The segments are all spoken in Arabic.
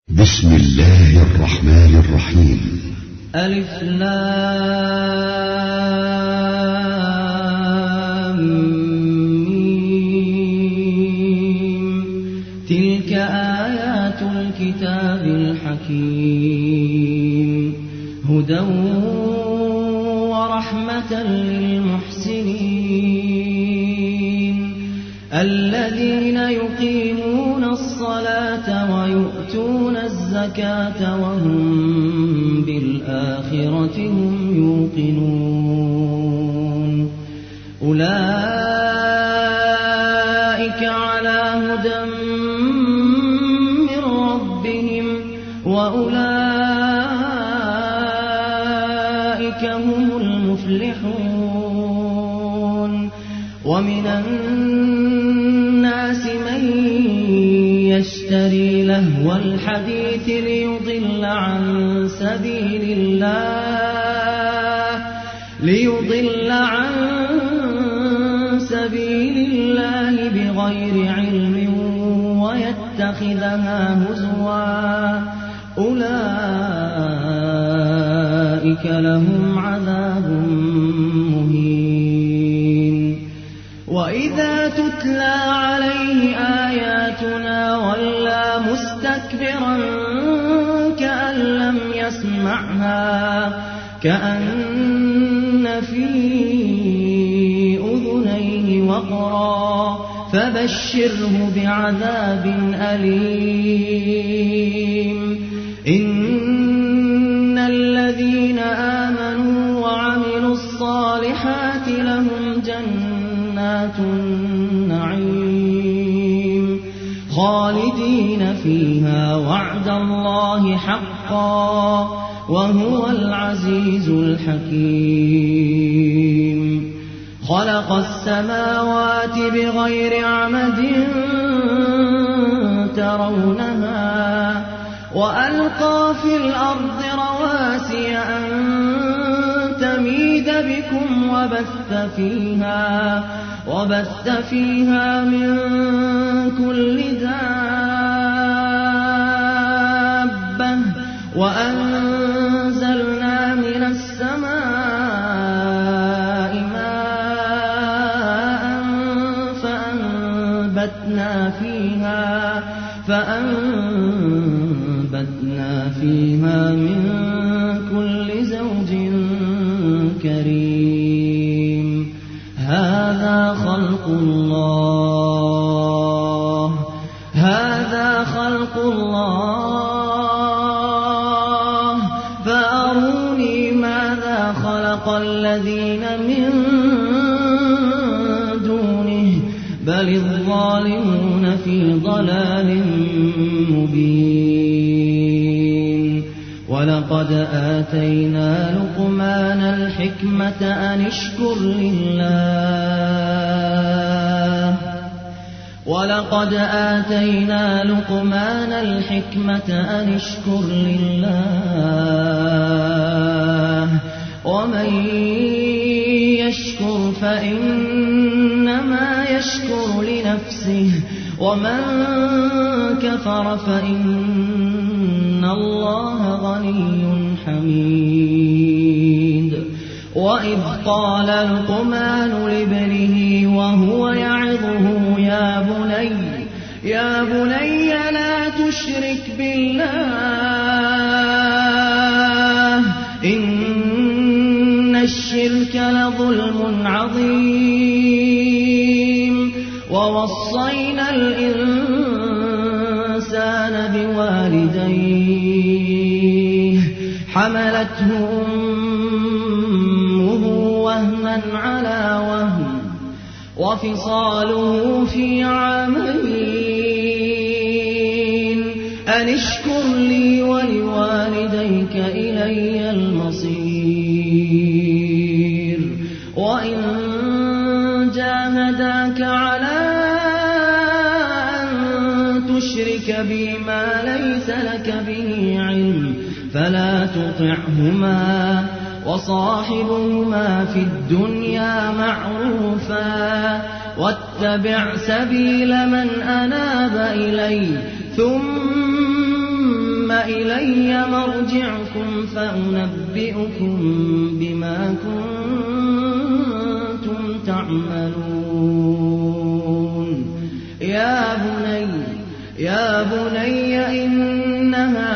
بسم الله الرحمن الرحيم. ألف لام ميم. تلك آيات الكتاب الحكيم هدى ورحمة للمحسنين الذين يقيمون الصلاة ويؤتون الزكاة وهم بالآخرة هم يوقنون أولئك على هدى من ربهم وأولئك هم المفلحون. ومن الناس من يشتري لهو الحديث ليضل عن سبيل الله بغير علم ويتخذها هزوا أولئك لهم عذاب مهين. وإذا تتلى عليه آياتنا ولى مستكبرا كأن لم يسمعها كأن في أذنيه وقرا فبشره بعذاب أليم. إن الذين آمنوا وعملوا الصالحات لهم جنات النعيم خالدين فيها وعد الله حقا وهو العزيز الحكيم. خلق السماوات بغير عمد ترونها وألقى في الأرض رواسي أن تميد بكم وبث فيها من كل دابة وأنزلنا من السماء ماء فأنبتنا فيها من كل زوج كريم. هذا خلق الله فأروني ماذا خلق الذين من دونه بل الظالمون في ضلال مبين. ولقد آتينا لقمان الحكمة أن اشكر لله ومن يشكر فإنما يشكر لنفسه ومن كفر فإن الله غني حميد. وإذ قال لقمان لابنه وهو يعظه يا بني لا تشرك بالله إن الشرك لظلم عظيم. ووصينا الإنسان بوالديه حملته أمه وهنا على وهن وفصاله في عامين أن اشكر لي ولوالديك إلي المصير. وإن جاهداك على أن تشرك بي ما ليس لك به علم فلا تطعهما وصاحبهما في الدنيا معروفا واتبع سبيل من أناب إلي ثم إلي مرجعكم فأنبئكم بما كنتم تعملون. يا بني إنها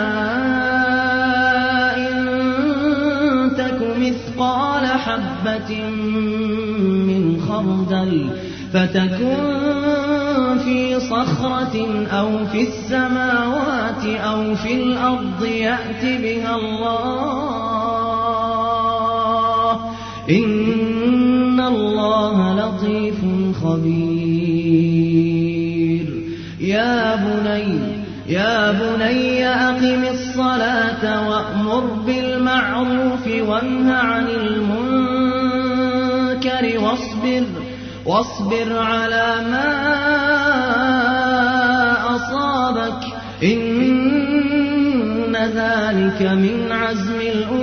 إن تك مثقال حبة من خردل فتكن في صخرة أو في السماوات أو في الأرض يأت بها الله إن الله لطيف خبير. يا بني أقم الصلاة وأمر بالمعروف وانه عن المنكر واصبر على ما أصابك إن ذلك من عزم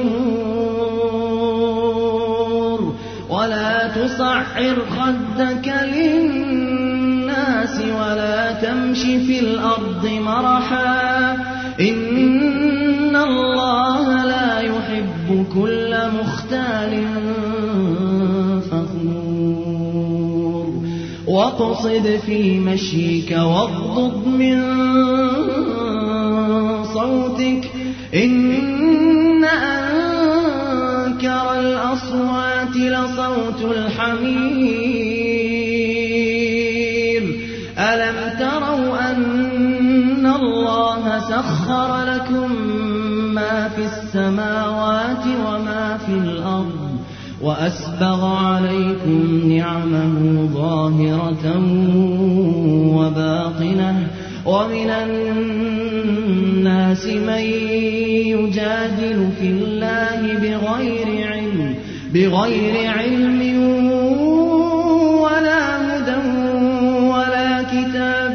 الأمور. ولا تصعر خدك للناس ولا تمش في الأرض مرحا إن الله لا يحب كل مختال فخور. واقصد في مشيك واغضض من صوتك إن أنكر الأصوات لصوت الحمير. ألم تروا أن الله سخر لكم ما في السماوات وما في الأرض وأسبغ عليكم نعمه ظاهرة وباطنة ومن الناس من يجادل في الله بغير علم ولا هدى ولا كتاب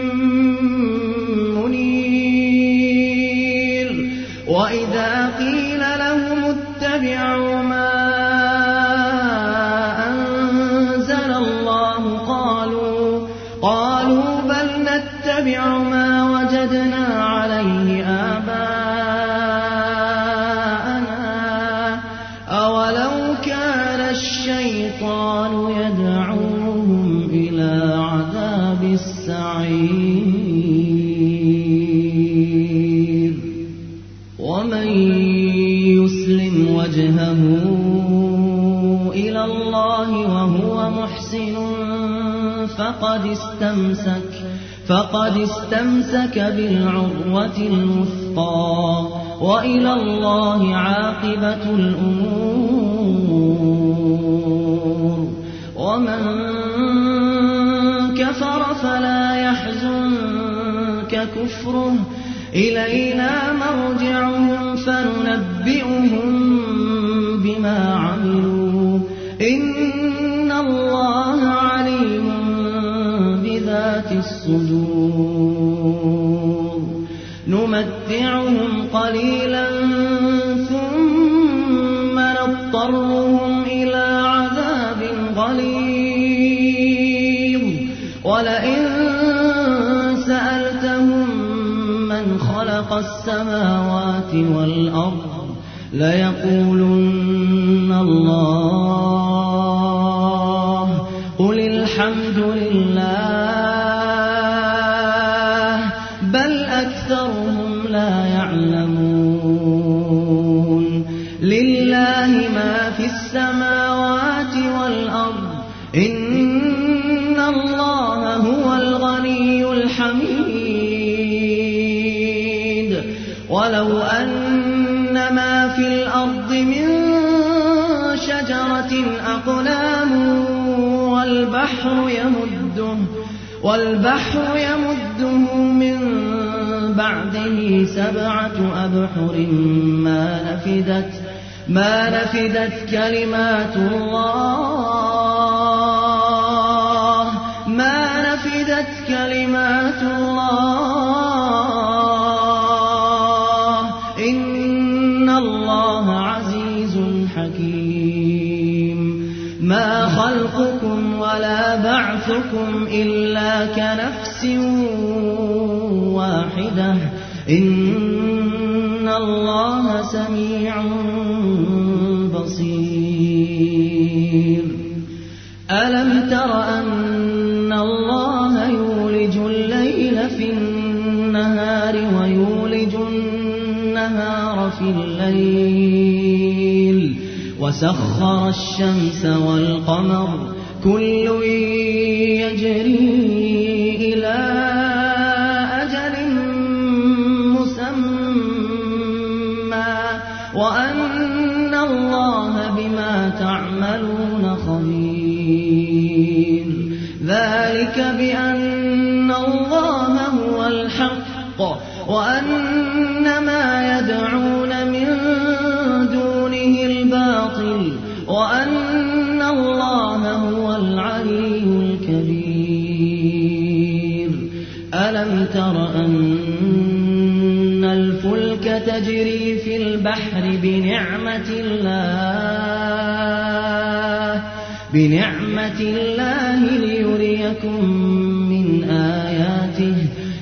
منير. وإذا قيل لهم اتبعوا ما أنزل الله قالوا بل نتبع ما وجدنا عليه آباءنا أولو كان الشيطان يدعوهم إلى عذاب السعير. ومن يسلم وجهه إلى الله وهو محسن فقد استمسك بالعروة الوثقى وإلى الله عاقبة الأمور. ومن كفر فلا يحزنك كفره إلينا مرجعهم فننبئهم بما عملوا إن الله عليم بذات الصدور. نمتعهم قليلا ثم نضطرهم إلى عذاب غليظ. ولئن سألتهم من خلق السماوات والأرض ليقولن الله قل الحمد لله بل أكثرهم لا يعلمون. لله ما في السماوات والأرض إن الله هو الغني الحميد. ولو أن ما في الأرض من شجرة أقلام والبحر يمده من بعده 7 أبحر ما نفدت كلمات الله إن الله عزيز حكيم. ما خلقكم ولا بعثكم إلا كنفس واحدة إن الله سميع بصير ألم تر أن الله يولج الليل في النهار ويولج النهار في الليل وسخر الشمس والقمر كل يجري إلى أجل مسمى وأن الله بما تعملون خبير ذلك بأن الله هو الحق وأن ما يدعون من دونه الباطل وأن الله هو العلي الكبير ألم تر أن الفلك تجري في البحر بنعمة الله ليريكم من آياته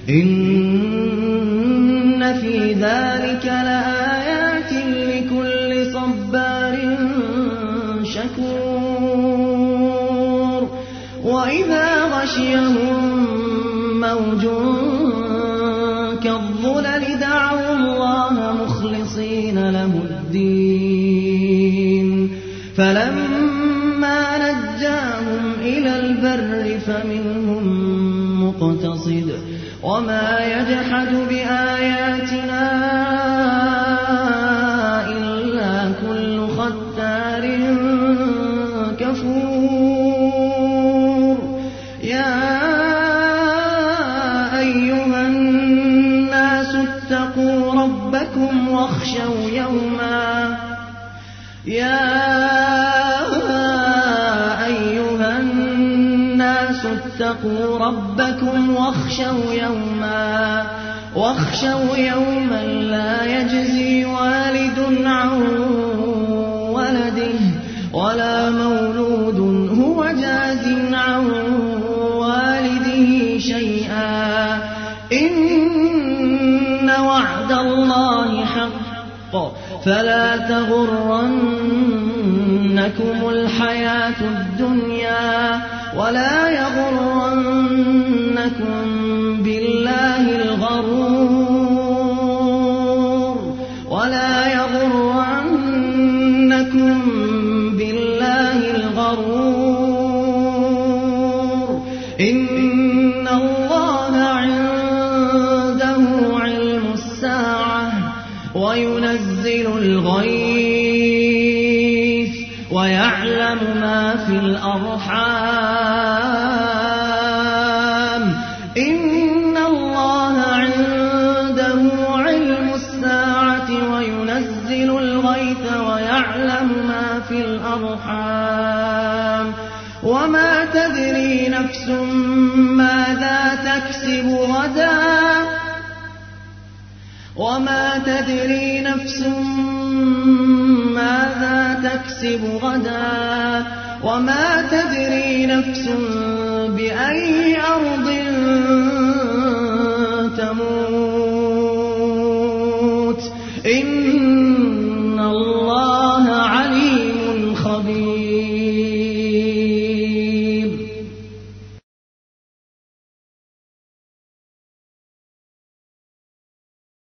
إن في ذلك لآيات لكل صبار شكور وإذا غشيهم موج كالظلل دعوا الله مخلصين له الدين فلما نجاهم إلى البر فمنهم مقتصد وما يجحد بآياتنا إلا كل ختار كفور يا أيها الناس اتقوا ربكم واخشوا يوما اتقوا ربكم واخشوا يوما لا يجزي والد عن ولده ولا مولود هو جاز عن والده شيئا إن وعد الله حق فلا تغرنكم الحياة الدنيا ولا يغرنكم بالله الغرور إن الله عنده علم الساعة وينزل الغيث ويعلم ما في الأرحام إن الله عنده علم الساعة وينزل الغيث ويعلم ما في الأرحام وما تدري نفس ماذا تكسب غدا وما تدري نفس ماذا تكسب غدا وما تدري نفس بأي أرض تموت